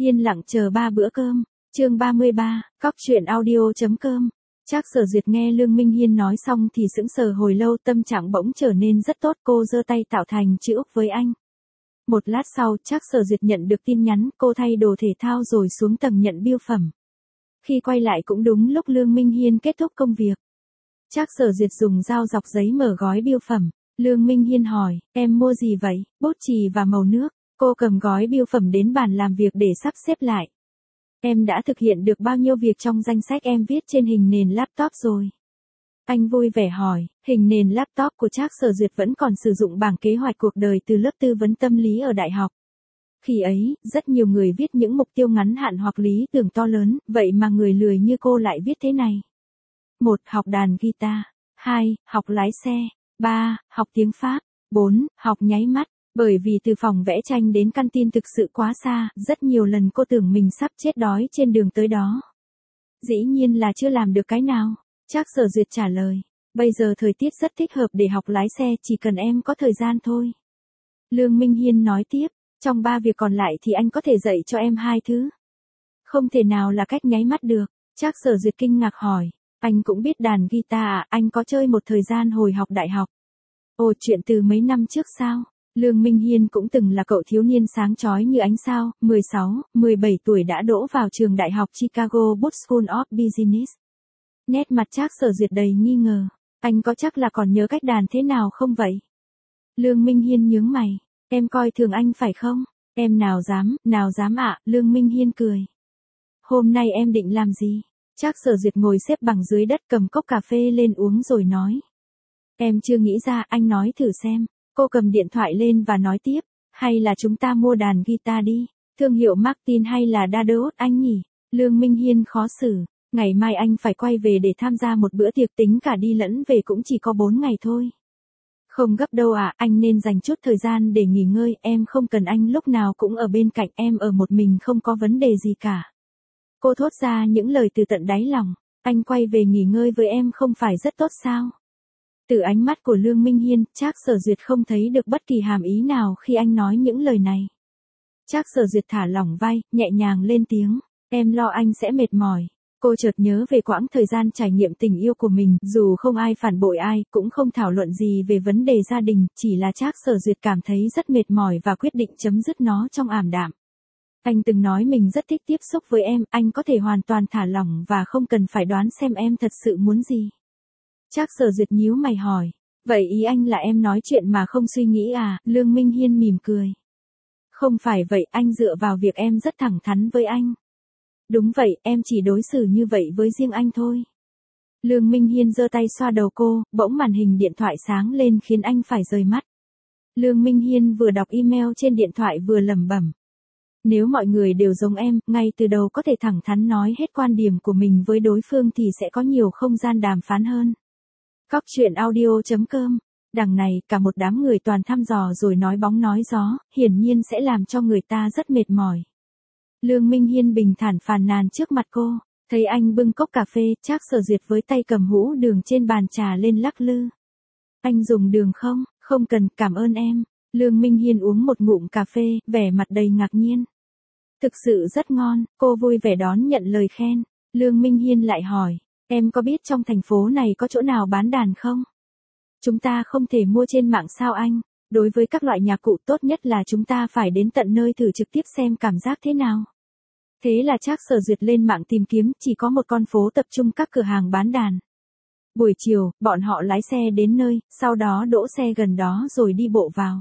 Yên lặng chờ 3 bữa cơm. Chương 33, cóc-truyện-audio.com. Trác Sở Duyệt nghe Lương Minh Hiên nói xong thì sững sờ hồi lâu, tâm trạng bỗng trở nên rất tốt, cô giơ tay tạo thành chữ Úc với anh. Một lát sau, Trác Sở Duyệt nhận được tin nhắn, cô thay đồ thể thao rồi xuống tầng nhận bưu phẩm. Khi quay lại cũng đúng lúc Lương Minh Hiên kết thúc công việc. Trác Sở Duyệt dùng dao dọc giấy mở gói bưu phẩm. Lương Minh Hiên hỏi, em mua gì vậy? Bút chì và màu nước. Cô cầm gói bưu phẩm đến bàn làm việc để sắp xếp lại. Em đã thực hiện được bao nhiêu việc trong danh sách em viết trên hình nền laptop rồi? Anh vui vẻ hỏi, hình nền laptop của Trác Sở Duyệt vẫn còn sử dụng bảng kế hoạch cuộc đời từ lớp tư vấn tâm lý ở đại học. Khi ấy, rất nhiều người viết những mục tiêu ngắn hạn hoặc lý tưởng to lớn, vậy mà người lười như cô lại viết thế này. 1. Học đàn guitar. 2. Học lái xe. 3. Học tiếng Pháp. 4. Học nháy mắt. Bởi vì từ phòng vẽ tranh đến căn tin thực sự quá xa, rất nhiều lần cô tưởng mình sắp chết đói trên đường tới đó. Dĩ nhiên là chưa làm được cái nào. Trác Sở Duyệt trả lời, bây giờ thời tiết rất thích hợp để học lái xe, chỉ cần em có thời gian thôi. Lương Minh Hiên nói tiếp, trong 3 việc còn lại thì anh có thể dạy cho em 2 thứ. Không thể nào là cách nháy mắt được. Trác Sở Duyệt kinh ngạc hỏi, anh cũng biết đàn guitar à? Anh có chơi một thời gian hồi học đại học. Ồ, chuyện từ mấy năm trước sao? Lương Minh Hiên cũng từng là cậu thiếu niên sáng chói như ánh sao, 16, 17 tuổi đã đỗ vào trường đại học Chicago Booth School of Business. Nét mặt Trác Sở Duyệt đầy nghi ngờ, anh có chắc là còn nhớ cách đàn thế nào không vậy? Lương Minh Hiên nhướng mày, em coi thường anh phải không? Em nào dám ạ, Lương Minh Hiên cười. Hôm nay em định làm gì? Trác Sở Duyệt ngồi xếp bằng dưới đất cầm cốc cà phê lên uống rồi nói. Em chưa nghĩ ra, anh nói thử xem. Cô cầm điện thoại lên và nói tiếp, hay là chúng ta mua đàn guitar đi, thương hiệu Martin hay là Dadot anh nhỉ? Lương Minh Hiên khó xử, ngày mai anh phải quay về để tham gia một bữa tiệc, tính cả đi lẫn về cũng chỉ có 4 ngày thôi. Không gấp đâu ạ, anh nên dành chút thời gian để nghỉ ngơi, em không cần anh lúc nào cũng ở bên cạnh, em ở một mình không có vấn đề gì cả. Cô thốt ra những lời từ tận đáy lòng, anh quay về nghỉ ngơi với em không phải rất tốt sao? Từ ánh mắt của Lương Minh Hiên, Trác Sở Duyệt không thấy được bất kỳ hàm ý nào khi anh nói những lời này. Trác Sở Duyệt thả lỏng vai, nhẹ nhàng lên tiếng, em lo anh sẽ mệt mỏi. Cô chợt nhớ về quãng thời gian trải nghiệm tình yêu của mình, dù không ai phản bội ai, cũng không thảo luận gì về vấn đề gia đình, chỉ là Trác Sở Duyệt cảm thấy rất mệt mỏi và quyết định chấm dứt nó trong ảm đạm. Anh từng nói mình rất thích tiếp xúc với em, anh có thể hoàn toàn thả lỏng và không cần phải đoán xem em thật sự muốn gì. Trác Sở Duyệt nhíu mày hỏi, vậy ý anh là em nói chuyện mà không suy nghĩ à? Lương Minh Hiên mỉm cười. Không phải vậy, anh dựa vào việc em rất thẳng thắn với anh. Đúng vậy, em chỉ đối xử như vậy với riêng anh thôi. Lương Minh Hiên giơ tay xoa đầu cô, bỗng màn hình điện thoại sáng lên khiến anh phải rời mắt. Lương Minh Hiên vừa đọc email trên điện thoại vừa lẩm bẩm. Nếu mọi người đều giống em, ngay từ đầu có thể thẳng thắn nói hết quan điểm của mình với đối phương thì sẽ có nhiều không gian đàm phán hơn. Cóc-truyện-audio.com. Đằng này, cả một đám người toàn thăm dò rồi nói bóng nói gió, hiển nhiên sẽ làm cho người ta rất mệt mỏi. Lương Minh Hiên bình thản phàn nàn trước mặt cô, thấy anh bưng cốc cà phê, Trác Sở Duyệt với tay cầm hũ đường trên bàn trà lên lắc lư. Anh dùng đường không? Không cần, cảm ơn em. Lương Minh Hiên uống một ngụm cà phê, vẻ mặt đầy ngạc nhiên. Thực sự rất ngon, cô vui vẻ đón nhận lời khen. Lương Minh Hiên lại hỏi, em có biết trong thành phố này có chỗ nào bán đàn không? Chúng ta không thể mua trên mạng sao anh? Đối với các loại nhạc cụ tốt nhất là chúng ta phải đến tận nơi thử trực tiếp xem cảm giác thế nào. Thế là Trác Sở Duyệt lên mạng tìm kiếm, chỉ có một con phố tập trung các cửa hàng bán đàn. Buổi chiều, bọn họ lái xe đến nơi, sau đó đỗ xe gần đó rồi đi bộ vào.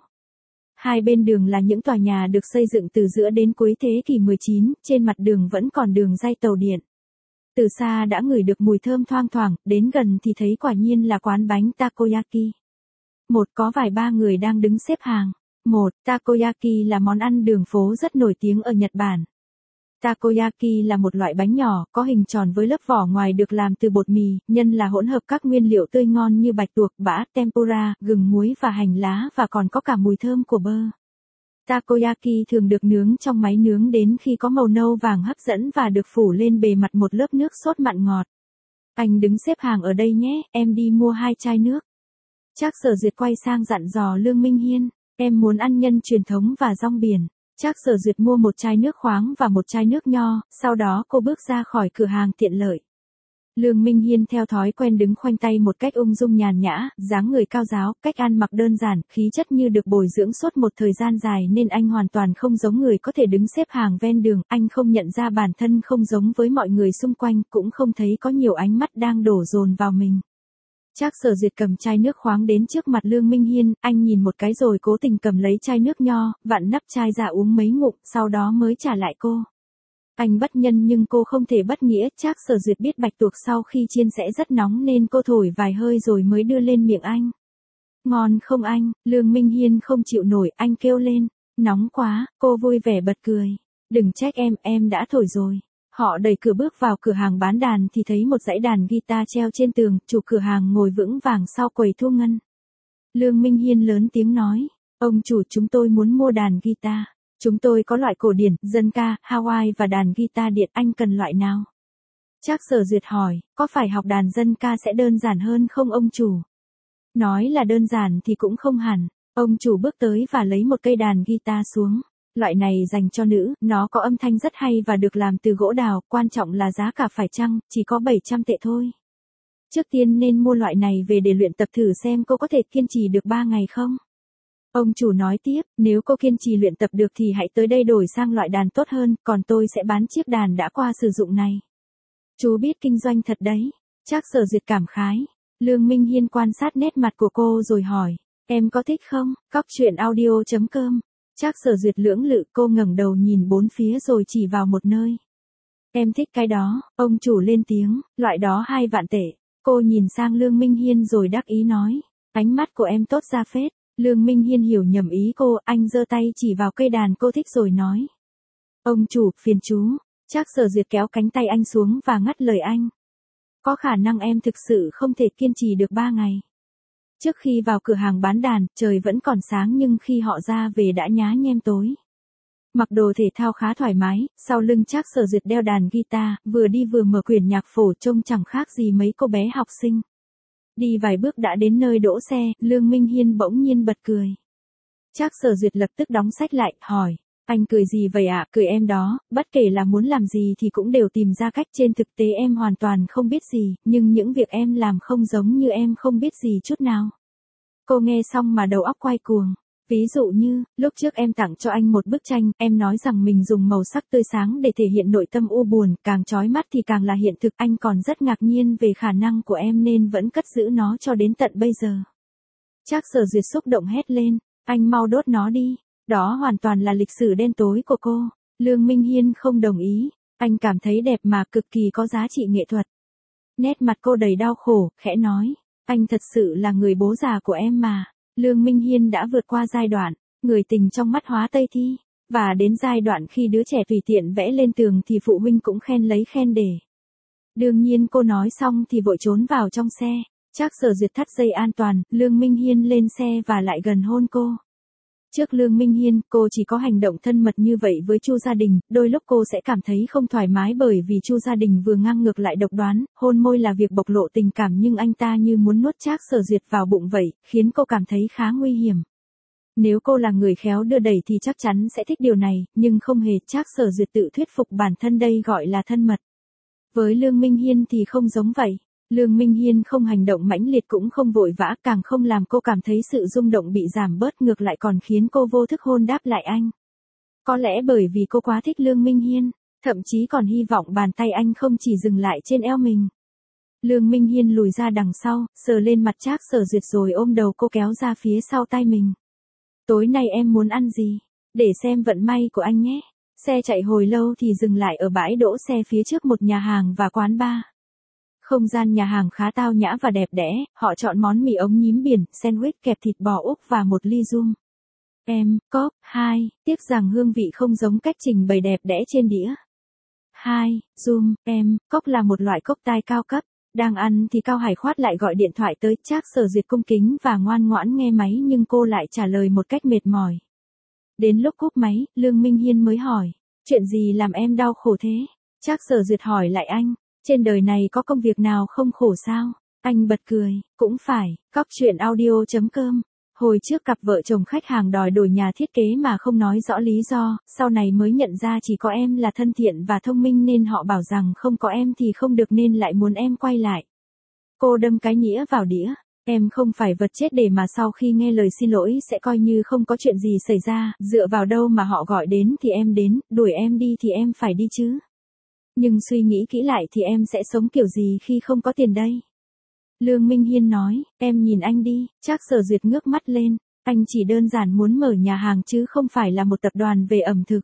Hai bên đường là những tòa nhà được xây dựng từ giữa đến cuối thế kỷ 19, trên mặt đường vẫn còn đường ray tàu điện. Từ xa đã ngửi được mùi thơm thoang thoảng, đến gần thì thấy quả nhiên là quán bánh takoyaki. Có vài ba người đang đứng xếp hàng. Takoyaki là món ăn đường phố rất nổi tiếng ở Nhật Bản. Takoyaki là một loại bánh nhỏ, có hình tròn với lớp vỏ ngoài được làm từ bột mì, nhân là hỗn hợp các nguyên liệu tươi ngon như bạch tuộc, bã, tempura, gừng muối và hành lá và còn có cả mùi thơm của bơ. Takoyaki thường được nướng trong máy nướng đến khi có màu nâu vàng hấp dẫn và được phủ lên bề mặt một lớp nước sốt mặn ngọt. Anh đứng xếp hàng ở đây nhé, em đi mua 2 chai nước. Trác Sở Duyệt quay sang dặn dò Lương Minh Hiên, em muốn ăn nhân truyền thống và rong biển. Trác Sở Duyệt mua một chai nước khoáng và một chai nước nho, sau đó cô bước ra khỏi cửa hàng tiện lợi. Lương Minh Hiên theo thói quen đứng khoanh tay một cách ung dung nhàn nhã, dáng người cao ráo, cách ăn mặc đơn giản, khí chất như được bồi dưỡng suốt một thời gian dài nên anh hoàn toàn không giống người có thể đứng xếp hàng ven đường, anh không nhận ra bản thân không giống với mọi người xung quanh, cũng không thấy có nhiều ánh mắt đang đổ dồn vào mình. Trác Sở Duyệt cầm chai nước khoáng đến trước mặt Lương Minh Hiên, anh nhìn một cái rồi cố tình cầm lấy chai nước nho, vặn nắp chai ra uống mấy ngụm, sau đó mới trả lại cô. Anh bất nhân nhưng cô không thể bất nghĩa, Trác Sở Duyệt biết bạch tuộc sau khi chiên sẽ rất nóng nên cô thổi vài hơi rồi mới đưa lên miệng anh. Ngon không anh? Lương Minh Hiên không chịu nổi, anh kêu lên. Nóng quá, cô vui vẻ bật cười. Đừng trách em đã thổi rồi. Họ đẩy cửa bước vào cửa hàng bán đàn thì thấy một dãy đàn guitar treo trên tường, chủ cửa hàng ngồi vững vàng sau quầy thu ngân. Lương Minh Hiên lớn tiếng nói, ông chủ, chúng tôi muốn mua đàn guitar. Chúng tôi có loại cổ điển, dân ca, Hawaii và đàn guitar điện, anh cần loại nào? Trác Sở Duyệt hỏi, có phải học đàn dân ca sẽ đơn giản hơn không ông chủ? Nói là đơn giản thì cũng không hẳn. Ông chủ bước tới và lấy một cây đàn guitar xuống. Loại này dành cho nữ, nó có âm thanh rất hay và được làm từ gỗ đào, quan trọng là giá cả phải chăng, chỉ có 700 tệ thôi. Trước tiên nên mua loại này về để luyện tập thử xem cô có thể kiên trì được 3 ngày không? Ông chủ nói tiếp, nếu cô kiên trì luyện tập được thì hãy tới đây đổi sang loại đàn tốt hơn, còn tôi sẽ bán chiếc đàn đã qua sử dụng này. Chú biết kinh doanh thật đấy. Trác Sở Duyệt cảm khái. Lương Minh Hiên quan sát nét mặt của cô rồi hỏi, em có thích không? Coctruyện.audio.com. Trác Sở Duyệt lưỡng lự, cô ngẩng đầu nhìn bốn phía rồi chỉ vào một nơi. Em thích cái đó, ông chủ lên tiếng, loại đó 2 vạn tệ. Cô nhìn sang Lương Minh Hiên rồi đắc ý nói, ánh mắt của em tốt ra phết. Lương Minh Hiên hiểu nhầm ý cô, anh giơ tay chỉ vào cây đàn cô thích rồi nói. Ông chủ, phiền chú. Trác Sở Duyệt kéo cánh tay anh xuống và ngắt lời anh. Có khả năng em thực sự không thể kiên trì được 3 ngày. Trước khi vào cửa hàng bán đàn, trời vẫn còn sáng nhưng khi họ ra về đã nhá nhem tối. Mặc đồ thể thao khá thoải mái, sau lưng Trác Sở Duyệt đeo đàn guitar, vừa đi vừa mở quyển nhạc phổ trông chẳng khác gì mấy cô bé học sinh. Đi vài bước đã đến nơi đỗ xe, Lương Minh Hiên bỗng nhiên bật cười. Trác Sở Duyệt lập tức đóng sách lại, hỏi, anh cười gì vậy ạ? Cười em đó, bất kể là muốn làm gì thì cũng đều tìm ra cách, trên thực tế em hoàn toàn không biết gì, nhưng những việc em làm không giống như em không biết gì chút nào. Cô nghe xong mà đầu óc quay cuồng. Ví dụ như, lúc trước em tặng cho anh một bức tranh, em nói rằng mình dùng màu sắc tươi sáng để thể hiện nội tâm u buồn, càng chói mắt thì càng là hiện thực, anh còn rất ngạc nhiên về khả năng của em nên vẫn cất giữ nó cho đến tận bây giờ. Trác Sở Duyệt xúc động hét lên, anh mau đốt nó đi, đó hoàn toàn là lịch sử đen tối của cô. Lương Minh Hiên không đồng ý, anh cảm thấy đẹp mà cực kỳ có giá trị nghệ thuật. Nét mặt cô đầy đau khổ, khẽ nói, anh thật sự là người bố già của em mà. Lương Minh Hiên đã vượt qua giai đoạn, người tình trong mắt hóa Tây Thi, và đến giai đoạn khi đứa trẻ tùy tiện vẽ lên tường thì phụ huynh cũng khen lấy khen để. Đương nhiên cô nói xong thì vội trốn vào trong xe. Trác Sở Duyệt thắt dây an toàn, Lương Minh Hiên lên xe và lại gần hôn cô. Trước Lương Minh Hiên, cô chỉ có hành động thân mật như vậy với Chu Gia Đình, đôi lúc cô sẽ cảm thấy không thoải mái bởi vì Chu Gia Đình vừa ngang ngược lại độc đoán, hôn môi là việc bộc lộ tình cảm nhưng anh ta như muốn nuốt Trác Sở Duyệt vào bụng vậy, khiến cô cảm thấy khá nguy hiểm. Nếu cô là người khéo đưa đẩy thì chắc chắn sẽ thích điều này, nhưng không hề, Trác Sở Duyệt tự thuyết phục bản thân đây gọi là thân mật. Với Lương Minh Hiên thì không giống vậy. Lương Minh Hiên không hành động mãnh liệt cũng không vội vã, càng không làm cô cảm thấy sự rung động bị giảm bớt, ngược lại còn khiến cô vô thức hôn đáp lại anh. Có lẽ bởi vì cô quá thích Lương Minh Hiên, thậm chí còn hy vọng bàn tay anh không chỉ dừng lại trên eo mình. Lương Minh Hiên lùi ra đằng sau, sờ lên mặt Trác Sở Duyệt rồi ôm đầu cô kéo ra phía sau tay mình. Tối nay em muốn ăn gì? Để xem vận may của anh nhé. Xe chạy hồi lâu thì dừng lại ở bãi đỗ xe phía trước một nhà hàng và quán bar. Không gian nhà hàng khá tao nhã và đẹp đẽ, họ chọn món mì ống nhím biển, sandwich kẹp thịt bò Úc và một ly rum. Cốc, 2, tiếc rằng hương vị không giống cách trình bày đẹp đẽ trên đĩa. 2, rum, cốc là một loại cốc tai cao cấp. Đang ăn thì Cao Hải Khoát lại gọi điện thoại tới, Trác Sở Duyệt cung kính và ngoan ngoãn nghe máy nhưng cô lại trả lời một cách mệt mỏi. Đến lúc cúp máy, Lương Minh Hiên mới hỏi, chuyện gì làm em đau khổ thế? Trác Sở Duyệt hỏi lại anh. Trên đời này có công việc nào không khổ sao? Anh bật cười, cũng phải, Coctruyện.audio.com Hồi trước cặp vợ chồng khách hàng đòi đổi nhà thiết kế mà không nói rõ lý do, sau này mới nhận ra chỉ có em là thân thiện và thông minh nên họ bảo rằng không có em thì không được nên lại muốn em quay lại. Cô đâm cái nhĩa vào đĩa. Em không phải vật chết để mà sau khi nghe lời xin lỗi sẽ coi như không có chuyện gì xảy ra, dựa vào đâu mà họ gọi đến thì em đến, đuổi em đi thì em phải đi chứ. Nhưng suy nghĩ kỹ lại thì em sẽ sống kiểu gì khi không có tiền đây? Lương Minh Hiên nói, em nhìn anh đi, Trác Sở Duyệt ngước mắt lên, anh chỉ đơn giản muốn mở nhà hàng chứ không phải là một tập đoàn về ẩm thực.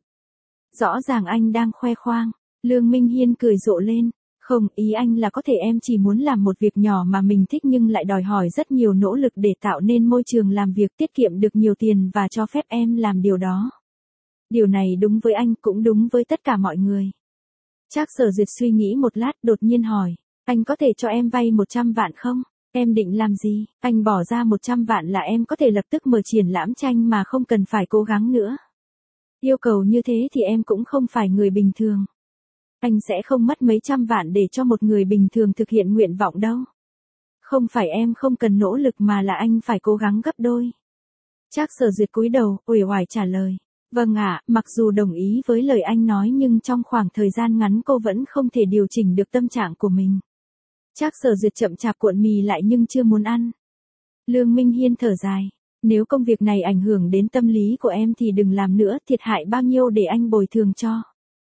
Rõ ràng anh đang khoe khoang. Lương Minh Hiên cười rộ lên. Không, ý anh là có thể em chỉ muốn làm một việc nhỏ mà mình thích nhưng lại đòi hỏi rất nhiều nỗ lực để tạo nên môi trường làm việc tiết kiệm được nhiều tiền và cho phép em làm điều đó. Điều này đúng với anh cũng đúng với tất cả mọi người. Trác Sở Duyệt suy nghĩ một lát đột nhiên hỏi, anh có thể cho em vay 100 vạn không? Em định làm gì? Anh bỏ ra 100 vạn là em có thể lập tức mở triển lãm tranh mà không cần phải cố gắng nữa. Yêu cầu như thế thì em cũng không phải người bình thường. Anh sẽ không mất mấy trăm vạn để cho một người bình thường thực hiện nguyện vọng đâu. Không phải em không cần nỗ lực mà là anh phải cố gắng gấp đôi. Trác Sở Duyệt cúi đầu, uể oải trả lời. Vâng ạ, mặc dù đồng ý với lời anh nói nhưng trong khoảng thời gian ngắn cô vẫn không thể điều chỉnh được tâm trạng của mình. Trác Sở Duyệt chậm chạp cuộn mì lại nhưng chưa muốn ăn. Lương Minh Hiên thở dài. Nếu công việc này ảnh hưởng đến tâm lý của em thì đừng làm nữa, thiệt hại bao nhiêu để anh bồi thường cho.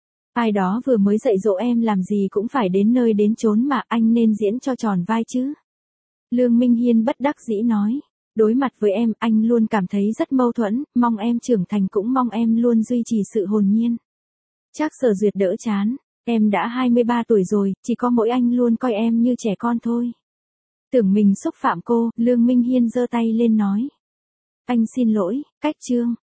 Ai đó vừa mới dạy dỗ em làm gì cũng phải đến nơi đến chốn mà anh nên diễn cho tròn vai chứ. Lương Minh Hiên bất đắc dĩ nói. Đối mặt với em, anh luôn cảm thấy rất mâu thuẫn, mong em trưởng thành cũng mong em luôn duy trì sự hồn nhiên. Trác Sở Duyệt đỡ chán. Em đã 23 tuổi rồi, chỉ có mỗi anh luôn coi em như trẻ con thôi. Tưởng mình xúc phạm cô, Lương Minh Hiên giơ tay lên nói. Anh xin lỗi, cách chương.